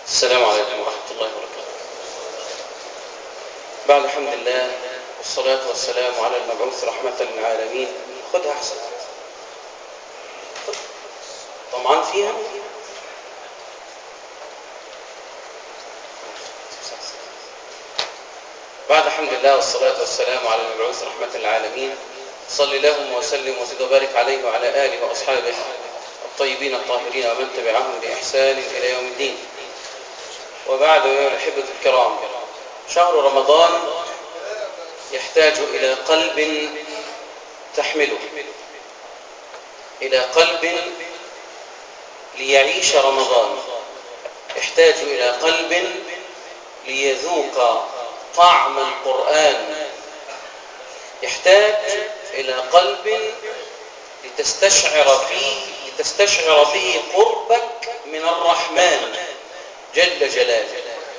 السلام عليكم ورحمة الله وبركاته. بعد حمد الله والصلاة والسلام على المبعوث رحمة للعالمين. خدها أحسن، طمعان فيها. بعد حمد الله والصلاة والسلام على المبعوث رحمة للعالمين، صل اللهم وسلم وزد وبارك عليه وعلى آله وأصحابه الطيبين الطاهرين ومن تبعهم بإحسان إلى يوم الدين. وبعد، أيها الأحبة الكرام، شهر رمضان يحتاج إلى قلب تحمله، إلى قلب ليعيش رمضان، يحتاج إلى قلب ليذوق طعم القرآن، يحتاج إلى قلب لتستشعر به قربك من الرحمن جل جلاله.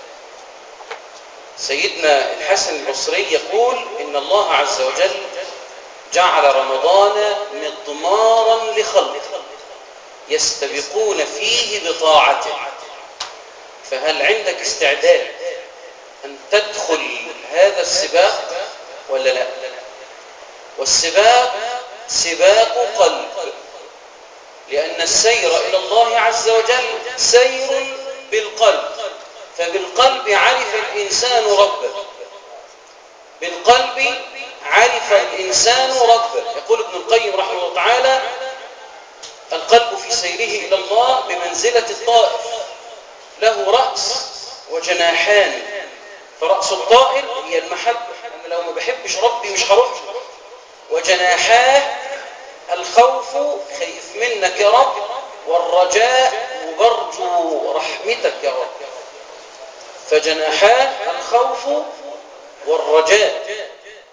سيدنا الحسن البصري يقول إن الله عز وجل جعل رمضان مضمارا لخلقه يستبقون فيه بطاعته، فهل عندك استعداد أن تدخل هذا السباق ولا لا؟ والسباق سباق قلب، لأن السير إلى الله عز وجل سير بالقلب، فبالقلب عرف الإنسان ربه، بالقلب عرف الإنسان ربه. يقول ابن القيم رحمه الله تعالى: القلب في سيره إلى الله بمنزلة الطائر، له رأس وجناحان، فرأس الطائر هي المحبة، أنا لو ما بحبش ربي مش هروح، وجناحاه الخوف، خايف منك يا رب، والرجاء، وبرجو رحمتك يا رب. فجناحاه الخوف والرجاء.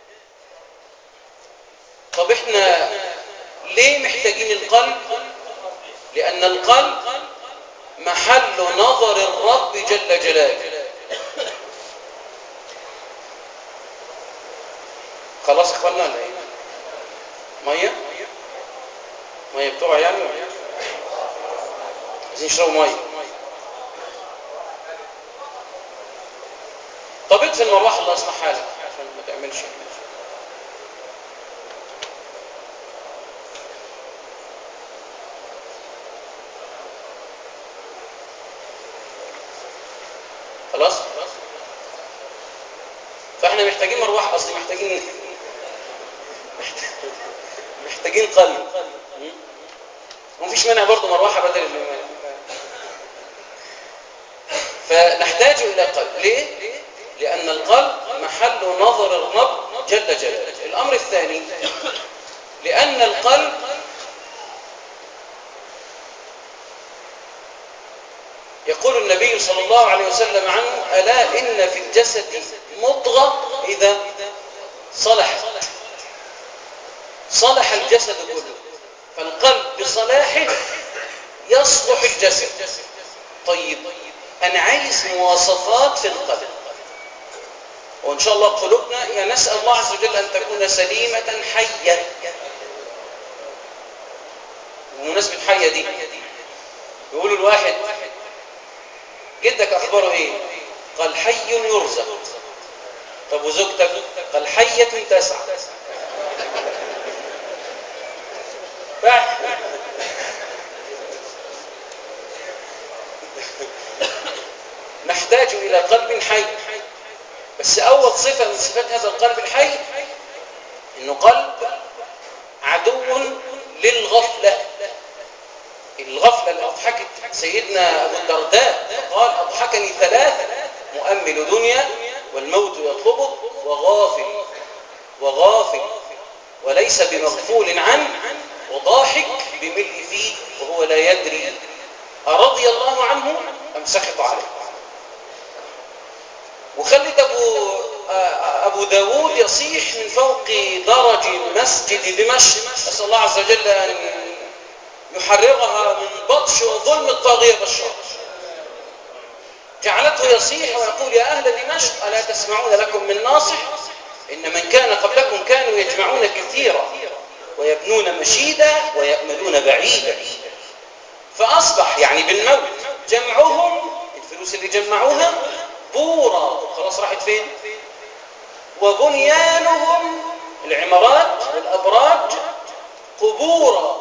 طب احنا ليه محتاجين القلب؟ لأن القلب محل نظر الرب جل جلاله. خلاص اخوانا ولا ايه؟ ميه بتوع يعني عايزين يشربوا ميه. طب اطفي المروحه الله يصلح حالك عشان ما تعملش. خلاص فاحنا محتاجين مروحه، اصلي محتاجين قلب. ومفيش مانع برضه مروحه بدل فنحتاج الى قلب. ليه؟ لان القلب محل نظر الرب جل جلاله. الامر الثاني، لان القلب يقول النبي صلى الله عليه وسلم عنه: الا ان في الجسد مضغه اذا صلح الجسد كله. فالقلب بصلاحه يصلح الجسد. طيب أنا عايز مواصفات في القلب، وإن شاء الله قلوبنا يعني نسأل الله عز وجل أن تكون سليمة حية. بمناسبة حية دي، يقولوا الواحد: جدك أخباره إيه؟ قال: حي يرزق. طب وزوجتك؟ قال: حية تسعى. نحتاج إلى قلب حي. بس أول صفة من صفات هذا القلب الحي إنه قلب عدو للغفلة. الغفلة اللي أضحكت سيدنا أبو الدرداء، فقال: أضحكني ثلاثة: مؤمل دنيا، والموت يطلبه، وغافل وليس بمغفول عنه، وضاحك بملء فيه وهو لا يدري أرضي الله عنه أم سخط عليه. وخلت أبو داود يصيح من فوق درج مسجد دمشق، أسأل الله عز وجل أن يحررها من بطش وظلم الطاغية بشار. جعلته يصيح ويقول: يا أهل دمشق ألا تسمعون لكم من ناصح؟ إن من كان قبلكم كانوا يجمعون كثيرا ويبنون مشيدا ويأملون بعيدا. فأصبح يعني بالموت جمعهم، الفلوس اللي اللي جمعوها بورا، خلاص راحت فين؟ وبنيانهم العمارات والأبراج قبورا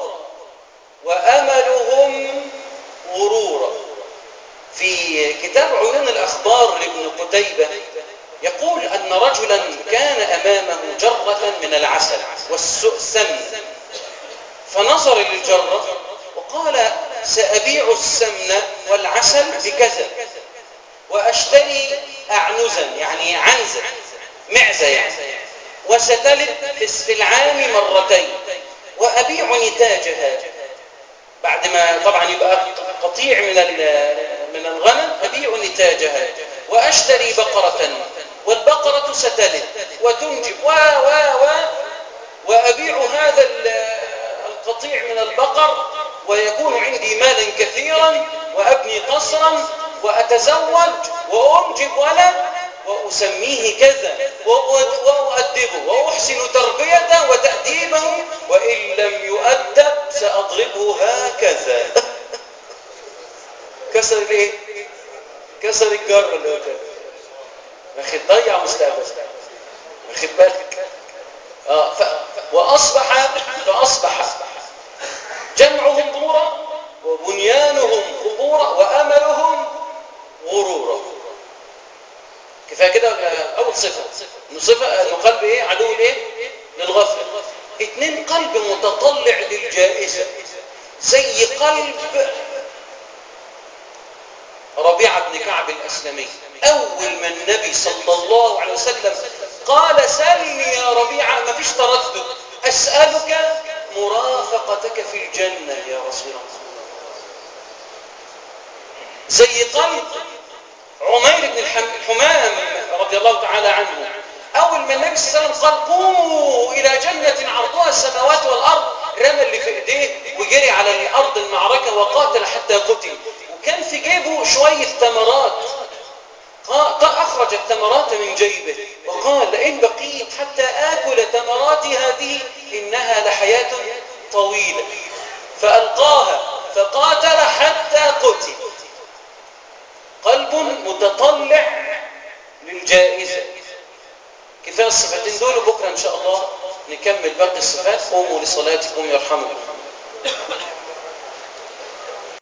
وأملهم غرورا. في كتاب عيون الأخبار لابن قتيبة يقول أن رجلا كان أمامه جرة من العسل والسمن، فنظر للجرة وقال سأبيع السمن والعسل بكذا وأشتري أعنزا يعني عنزة معزة يعني وستلد في العام مرتين وأبيع نتاجها، بعد ما طبعا يبقى قطيع من الغنم أبيع نتاجها وأشتري بقرة والبقرة ستلد وتنجب وأبيع هذا القطيع من البقر ويكون عندي مالا كثيرا وأبني قصرا وأتزوج وأنجب ولد وأسميه كذا وأؤدبه وأحسن تربيته وتأديبه وإن لم يؤدب سأضربه هكذا. كسر الايه؟ كسر الجر اللي هو كده. اخي ضيع مستقبل. اخي بالك. فأصبح جمعهم بورا وبنيانهم قبورا وأملهم غرورا. كفايه كده. اول صفه انه قلب ايه؟ عدو الايه؟ للغفله. اتنين قلب متطلع للجائزه زي قلب ربيعه بن كعب الاسلمي. اول ما النبي صلى الله عليه وسلم قال سلني يا ربيعه ما فيش تردد، اسالك مرافقتك في الجنه يا رسول الله. زي قلب عمير بن الحمام رضي الله تعالى عنه، أول ما النبي صلى الله عليه وسلم قال قوموا إلى جنة عرضها السماوات والأرض رمى اللي في إيديه وجري على أرض المعركة وقاتل حتى قتل، وكان في جيبه شوية تمرات، أخرج التمرات من جيبه وقال لئن بقيت حتى آكل تمراتي هذه إنها لحياة طويلة، فألقاها فقاتل حتى قتل. قلب متطلع للجائزة. كفاية الصفتين دول، بكرة إن شاء الله نكمل باقي الصفات. قوموا لصلاتكم يرحمكم.